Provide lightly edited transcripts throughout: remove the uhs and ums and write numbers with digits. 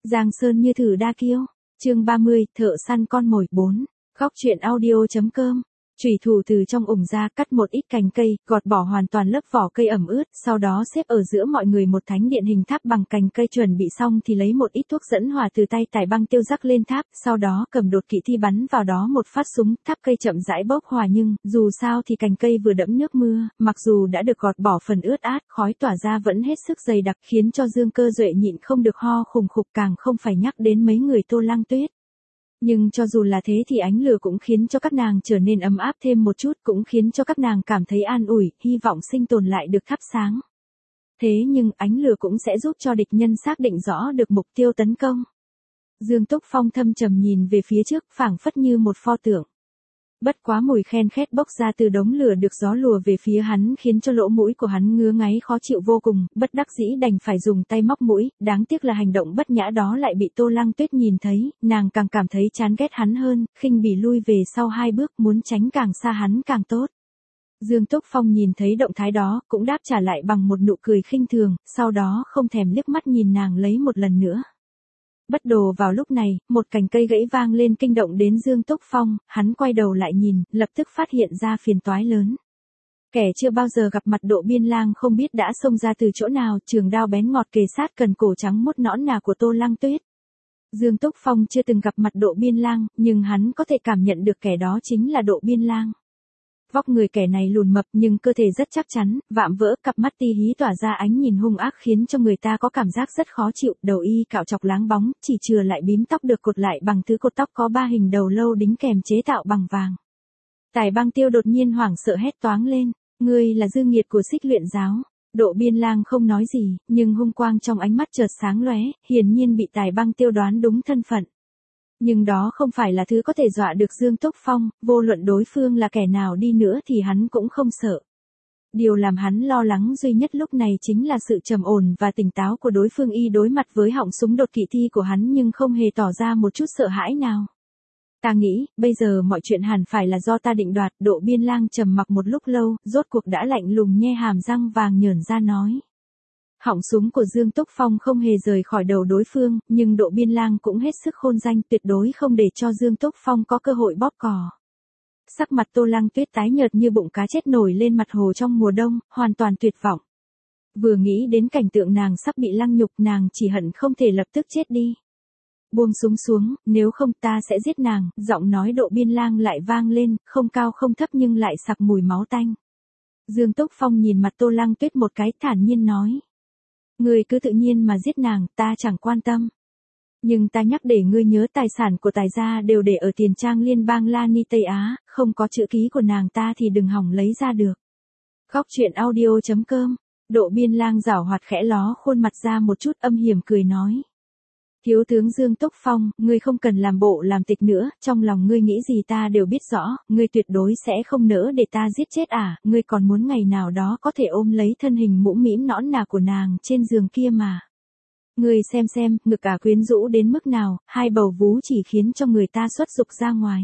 Giang Sơn như thử đa kiêu. Chương 30, thợ săn con mồi 4. Góc truyện audio.com. Chủy thủ từ trong ủng ra, cắt một ít cành cây, gọt bỏ hoàn toàn lớp vỏ cây ẩm ướt, sau đó xếp ở giữa mọi người một thánh điện hình tháp bằng cành cây. Chuẩn bị xong thì lấy một ít thuốc dẫn hỏa từ tay Tải Băng Tiêu rắc lên tháp, sau đó cầm đột kỵ thi bắn vào đó một phát súng, tháp cây chậm rãi bốc hỏa. Nhưng dù sao thì cành cây vừa đẫm nước mưa, mặc dù đã được gọt bỏ phần ướt át, khói tỏa ra vẫn hết sức dày đặc, khiến cho Dương Cơ Duệ nhịn không được ho khùng khục, càng không phải nhắc đến mấy người Tô Lăng Tuyết. Nhưng cho dù là thế thì ánh lửa cũng khiến cho các nàng trở nên ấm áp thêm một chút, cũng khiến cho các nàng cảm thấy an ủi, hy vọng sinh tồn lại được thắp sáng. Thế nhưng ánh lửa cũng sẽ giúp cho địch nhân xác định rõ được mục tiêu tấn công. Dương Túc Phong thâm trầm nhìn về phía trước, phảng phất như một pho tượng. Bất quá mùi khen khét bốc ra từ đống lửa được gió lùa về phía hắn, khiến cho lỗ mũi của hắn ngứa ngáy khó chịu vô cùng, bất đắc dĩ đành phải dùng tay móc mũi, đáng tiếc là hành động bất nhã đó lại bị Tô Lăng Tuyết nhìn thấy, nàng càng cảm thấy chán ghét hắn hơn, khinh bỉ lui về sau 2 bước, muốn tránh càng xa hắn càng tốt. Dương Túc Phong nhìn thấy động thái đó, cũng đáp trả lại bằng một nụ cười khinh thường, sau đó không thèm liếc mắt nhìn nàng lấy một lần nữa. Bất đồ vào lúc này, một cành cây gãy vang lên kinh động đến Dương Túc Phong, hắn quay đầu lại nhìn, lập tức phát hiện ra phiền toái lớn. Kẻ chưa bao giờ gặp mặt Độ Biên Lang không biết đã xông ra từ chỗ nào, trường đao bén ngọt kề sát cần cổ trắng muốt nõn nà của Tô Lăng Tuyết. Dương Túc Phong chưa từng gặp mặt Độ Biên Lang, nhưng hắn có thể cảm nhận được kẻ đó chính là Độ Biên Lang. Vóc người kẻ này lùn mập nhưng cơ thể rất chắc chắn, vạm vỡ, cặp mắt ti hí tỏa ra ánh nhìn hung ác khiến cho người ta có cảm giác rất khó chịu, đầu y cạo chọc láng bóng, chỉ chừa lại bím tóc được cột lại bằng thứ cột tóc có 3 hình đầu lâu đính kèm chế tạo bằng vàng. Tải Băng Tiêu đột nhiên hoảng sợ hét toáng lên, ngươi là dư nghiệt của Xích Luyện giáo. Độ Biên Lang không nói gì, nhưng hung quang trong ánh mắt chợt sáng lóe, hiển nhiên bị Tải Băng Tiêu đoán đúng thân phận. Nhưng đó không phải là thứ có thể dọa được Dương Túc Phong, vô luận đối phương là kẻ nào đi nữa thì hắn cũng không sợ. Điều làm hắn lo lắng duy nhất lúc này chính là sự trầm ổn và tỉnh táo của đối phương. Y đối mặt với họng súng đột kỵ thi của hắn nhưng không hề tỏ ra một chút sợ hãi nào. Ta nghĩ, bây giờ mọi chuyện hẳn phải là do ta định đoạt. Độ Biên Lang trầm mặc một lúc lâu, rốt cuộc đã lạnh lùng nhe hàm răng vàng nhởn ra nói. Họng súng của Dương Túc Phong không hề rời khỏi đầu đối phương, nhưng Độ Biên Lang cũng hết sức khôn danh, tuyệt đối không để cho Dương Túc Phong có cơ hội bóp cò. Sắc mặt Tô Lăng Tuyết tái nhợt như bụng cá chết nổi lên mặt hồ trong mùa đông, hoàn toàn tuyệt vọng. Vừa nghĩ đến cảnh tượng nàng sắp bị lăng nhục, nàng chỉ hận không thể lập tức chết đi. Buông súng xuống, nếu không ta sẽ giết nàng. Giọng nói Độ Biên Lang lại vang lên, không cao không thấp nhưng lại sặc mùi máu tanh. Dương Túc Phong nhìn mặt Tô Lăng Tuyết một cái, thản nhiên nói. Ngươi cứ tự nhiên mà giết nàng, ta chẳng quan tâm. Nhưng ta nhắc để ngươi nhớ tài sản của Tài gia đều để ở tiền trang liên bang La Ni Tây Á, không có chữ ký của nàng ta thì đừng hỏng lấy ra được. Góc truyện audio.com. Độ Biên Lang giảo hoạt khẽ ló khuôn mặt ra một chút, âm hiểm cười nói. Thiếu tướng Dương Túc Phong, ngươi không cần làm bộ làm tịch nữa, trong lòng ngươi nghĩ gì ta đều biết rõ, ngươi tuyệt đối sẽ không nỡ để ta giết chết à, ngươi còn muốn ngày nào đó có thể ôm lấy thân hình mũm mĩm nõn nà của nàng trên giường kia mà. Ngươi xem, ngực quyến rũ đến mức nào, 2 bầu vú chỉ khiến cho người ta xuất dục ra ngoài.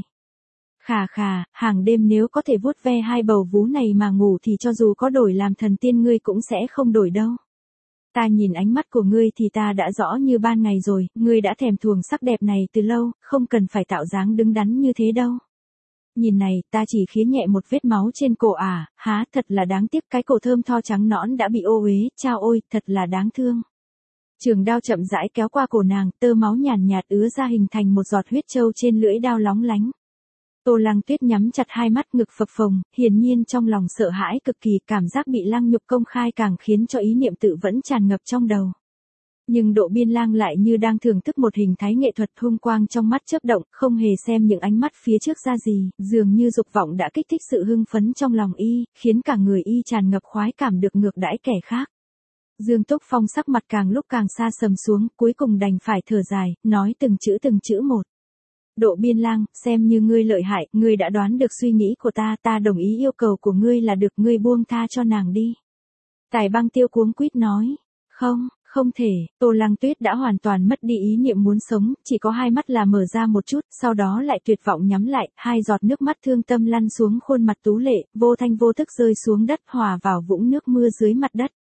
Khà, hàng đêm nếu có thể vuốt ve 2 bầu vú này mà ngủ thì cho dù có đổi làm thần tiên ngươi cũng sẽ không đổi đâu. Ta nhìn ánh mắt của ngươi thì ta đã rõ như ban ngày rồi, ngươi đã thèm thuồng sắc đẹp này từ lâu, không cần phải tạo dáng đứng đắn như thế đâu. Nhìn này, ta chỉ khía nhẹ một vết máu trên cổ à, há, thật là đáng tiếc, cái cổ thơm tho trắng nõn đã bị ô uế, chao ôi, thật là đáng thương. Trường đao chậm rãi kéo qua cổ nàng, tơ máu nhàn nhạt ứa ra hình thành một giọt huyết trâu trên lưỡi đao lóng lánh. Tô Lăng Tuyết nhắm chặt 2 mắt, ngực phập phồng, hiển nhiên trong lòng sợ hãi cực kỳ, cảm giác bị lăng nhục công khai càng khiến cho ý niệm tự vẫn tràn ngập trong đầu. Nhưng Độ Biên Lang lại như đang thưởng thức một hình thái nghệ thuật, hung quang trong mắt chớp động, không hề xem những ánh mắt phía trước ra gì, dường như dục vọng đã kích thích sự hưng phấn trong lòng y, khiến cả người y tràn ngập khoái cảm được ngược đãi kẻ khác. Dương Túc Phong sắc mặt càng lúc càng xa sầm xuống, cuối cùng đành phải thở dài, nói từng chữ một. Độ Biên Lang, xem như ngươi lợi hại, ngươi đã đoán được suy nghĩ của ta, ta đồng ý yêu cầu của ngươi là được, ngươi buông tha cho nàng đi. Tải Băng Tiêu cuống quýt nói, không thể. Tô Lăng Tuyết đã hoàn toàn mất đi ý niệm muốn sống, chỉ có 2 mắt là mở ra một chút, sau đó lại tuyệt vọng nhắm lại, 2 giọt nước mắt thương tâm lăn xuống khuôn mặt tú lệ, vô thanh vô thức rơi xuống đất, hòa vào vũng nước mưa dưới mặt đất.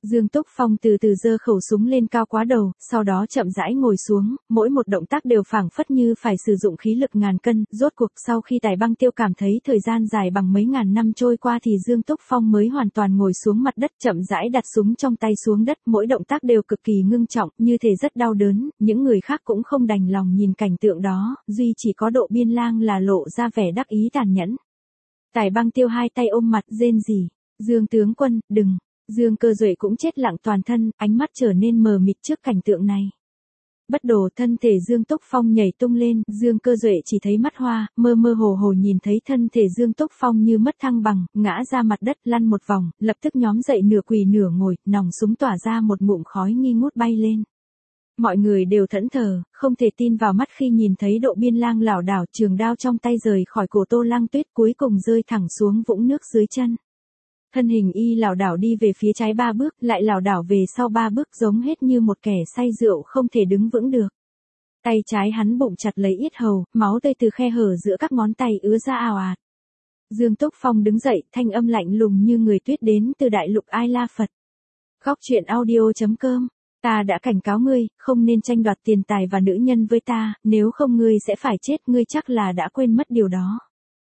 Dương Túc Phong từ từ giơ khẩu súng lên cao quá đầu, sau đó chậm rãi ngồi xuống, mỗi một động tác đều phảng phất như phải sử dụng khí lực ngàn cân, rốt cuộc sau khi Tài Băng Tiêu cảm thấy thời gian dài bằng mấy ngàn năm trôi qua thì Dương Túc Phong mới hoàn toàn ngồi xuống mặt đất, chậm rãi đặt súng trong tay xuống đất, mỗi động tác đều cực kỳ ngưng trọng, như thể rất đau đớn, những người khác cũng không đành lòng nhìn cảnh tượng đó, duy chỉ có Độ Biên Lang là lộ ra vẻ đắc ý tàn nhẫn. Tài Băng Tiêu hai tay ôm mặt rên rỉ, Dương tướng quân, đừng. Dương Cơ Duệ cũng chết lặng toàn thân, ánh mắt trở nên mờ mịt trước cảnh tượng này. Bất đồ thân thể Dương Túc Phong nhảy tung lên, Dương Cơ Duệ chỉ thấy mắt hoa, mơ mơ hồ hồ nhìn thấy thân thể Dương Túc Phong như mất thăng bằng, ngã ra mặt đất lăn một vòng, lập tức nhóm dậy nửa quỳ nửa ngồi, nòng súng tỏa ra một ngụm khói nghi ngút bay lên. Mọi người đều thẫn thờ, không thể tin vào mắt khi nhìn thấy Độ Biên Lang lảo đảo, trường đao trong tay rời khỏi cổ Tô Lăng Tuyết cuối cùng rơi thẳng xuống vũng nước dưới chân. Thân hình y lảo đảo đi về phía trái 3 bước, lại lảo đảo về sau 3 bước giống hết như một kẻ say rượu không thể đứng vững được. Tay trái hắn bụng chặt lấy yết hầu, máu tươi từ khe hở giữa các ngón tay ứa ra ào ạt. Dương Túc Phong đứng dậy, thanh âm lạnh lùng như người tuyết đến từ đại lục Ai La Phật. Khóc chuyện audio.com. Ta đã cảnh cáo ngươi, không nên tranh đoạt tiền tài và nữ nhân với ta, nếu không ngươi sẽ phải chết, ngươi chắc là đã quên mất điều đó.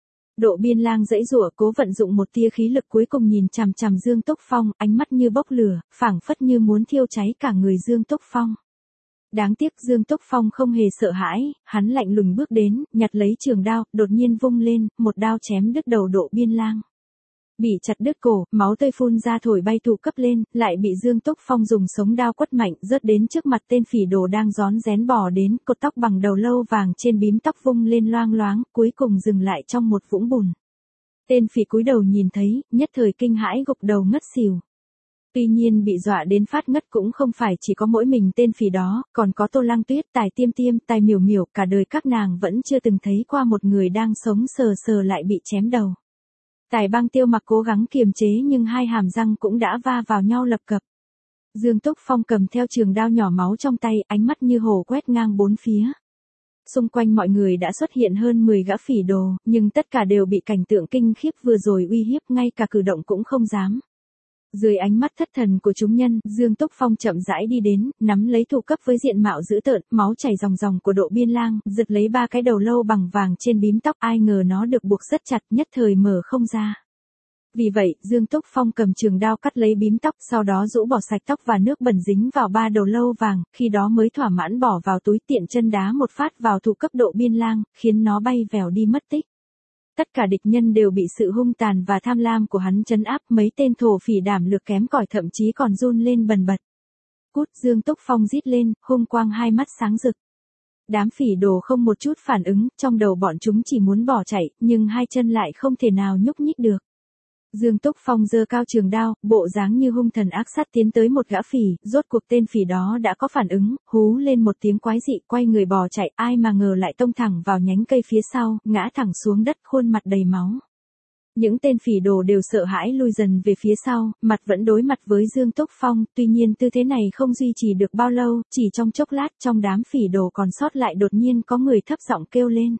Độ Biên Lang giãy giụa cố vận dụng một tia khí lực cuối cùng nhìn chằm chằm Dương Túc Phong, ánh mắt như bốc lửa, phảng phất như muốn thiêu cháy cả người Dương Túc Phong. Đáng tiếc Dương Túc Phong không hề sợ hãi, hắn lạnh lùng bước đến, nhặt lấy trường đao, đột nhiên vung lên, một đao chém đứt đầu Độ Biên Lang. Bị chặt đứt cổ, máu tươi phun ra thổi bay tụ cấp lên, lại bị Dương Túc Phong dùng sống đao quất mạnh, rớt đến trước mặt tên phỉ đồ đang rón rén bò đến, cột tóc bằng đầu lâu vàng trên bím tóc vung lên loang loáng, cuối cùng dừng lại trong một vũng bùn. Tên phỉ cúi đầu nhìn thấy, nhất thời kinh hãi gục đầu ngất xỉu. Tuy nhiên bị dọa đến phát ngất cũng không phải chỉ có mỗi mình tên phỉ đó, còn có Tô Lăng Tuyết, Tài Tiêm Tiêm, Tài Miểu Miểu, cả đời các nàng vẫn chưa từng thấy qua một người đang sống sờ sờ lại bị chém đầu. Tài Băng Tiêu mặc cố gắng kiềm chế nhưng hai hàm răng cũng đã va vào nhau lập cập. Dương Túc Phong cầm theo trường đao nhỏ máu trong tay, ánh mắt như hồ quét ngang bốn phía. Xung quanh mọi người đã xuất hiện hơn 10 gã phỉ đồ, nhưng tất cả đều bị cảnh tượng kinh khiếp vừa rồi uy hiếp, ngay cả cử động cũng không dám. Dưới ánh mắt thất thần của chúng nhân, Dương Túc Phong chậm rãi đi đến, nắm lấy thủ cấp với diện mạo dữ tợn, máu chảy ròng ròng của Độ Biên Lang, giật lấy 3 cái đầu lâu bằng vàng trên bím tóc, ai ngờ nó được buộc rất chặt, nhất thời mở không ra. Vì vậy, Dương Túc Phong cầm trường đao cắt lấy bím tóc, sau đó rũ bỏ sạch tóc và nước bẩn dính vào 3 đầu lâu vàng, khi đó mới thỏa mãn bỏ vào túi, tiện chân đá một phát vào thủ cấp Độ Biên Lang, khiến nó bay vèo đi mất tích. Tất cả địch nhân đều bị sự hung tàn và tham lam của hắn trấn áp, mấy tên thổ phỉ đảm lực kém cỏi thậm chí còn run lên bần bật. Cút, Dương Túc Phong rít lên, hung quang hai mắt sáng rực. Đám phỉ đồ không một chút phản ứng, trong đầu bọn chúng chỉ muốn bỏ chạy, nhưng hai chân lại không thể nào nhúc nhích được. Dương Túc Phong giơ cao trường đao, bộ dáng như hung thần ác sát tiến tới một gã phỉ, rốt cuộc tên phỉ đó đã có phản ứng, hú lên một tiếng quái dị, quay người bò chạy, ai mà ngờ lại tông thẳng vào nhánh cây phía sau, ngã thẳng xuống đất, khuôn mặt đầy máu. Những tên phỉ đồ đều sợ hãi lui dần về phía sau, mặt vẫn đối mặt với Dương Túc Phong, tuy nhiên tư thế này không duy trì được bao lâu, chỉ trong chốc lát trong đám phỉ đồ còn sót lại đột nhiên có người thấp giọng kêu lên.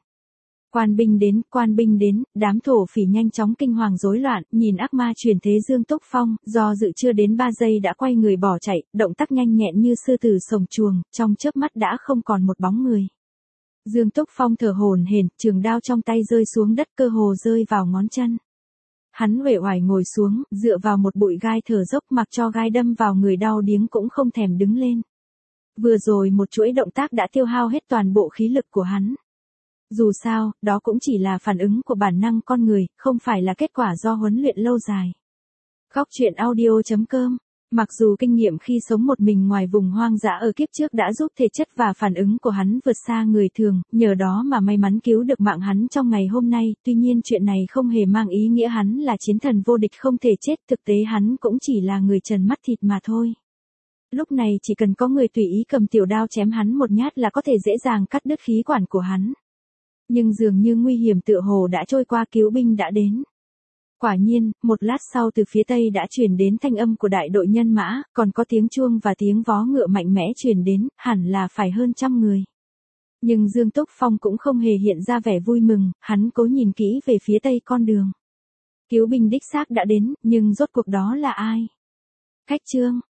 Quan binh đến, đám thổ phỉ nhanh chóng kinh hoàng rối loạn, nhìn ác ma truyền thế Dương Túc Phong, do dự chưa đến 3 giây đã quay người bỏ chạy, động tác nhanh nhẹn như sư tử sồng chuồng, trong chớp mắt đã không còn một bóng người. Dương Túc Phong thở hổn hển, trường đao trong tay rơi xuống đất cơ hồ rơi vào ngón chân. Hắn uể oải ngồi xuống, dựa vào một bụi gai thở dốc mặc cho gai đâm vào người đau điếng cũng không thèm đứng lên. Vừa rồi một chuỗi động tác đã tiêu hao hết toàn bộ khí lực của hắn. Dù sao, đó cũng chỉ là phản ứng của bản năng con người, không phải là kết quả do huấn luyện lâu dài. Khóc chuyện audio.com. Mặc dù kinh nghiệm khi sống một mình ngoài vùng hoang dã ở kiếp trước đã giúp thể chất và phản ứng của hắn vượt xa người thường, nhờ đó mà may mắn cứu được mạng hắn trong ngày hôm nay, tuy nhiên chuyện này không hề mang ý nghĩa hắn là chiến thần vô địch không thể chết, thực tế hắn cũng chỉ là người trần mắt thịt mà thôi. Lúc này chỉ cần có người tùy ý cầm tiểu đao chém hắn một nhát là có thể dễ dàng cắt đứt khí quản của hắn. Nhưng dường như nguy hiểm tựa hồ đã trôi qua, cứu binh đã đến. Quả nhiên, một lát sau từ phía tây đã truyền đến thanh âm của đại đội nhân mã, còn có tiếng chuông và tiếng vó ngựa mạnh mẽ truyền đến, hẳn là phải hơn 100 người. Nhưng Dương Túc Phong cũng không hề hiện ra vẻ vui mừng, hắn cố nhìn kỹ về phía tây con đường. Cứu binh đích xác đã đến, nhưng rốt cuộc đó là ai? Khách Trương,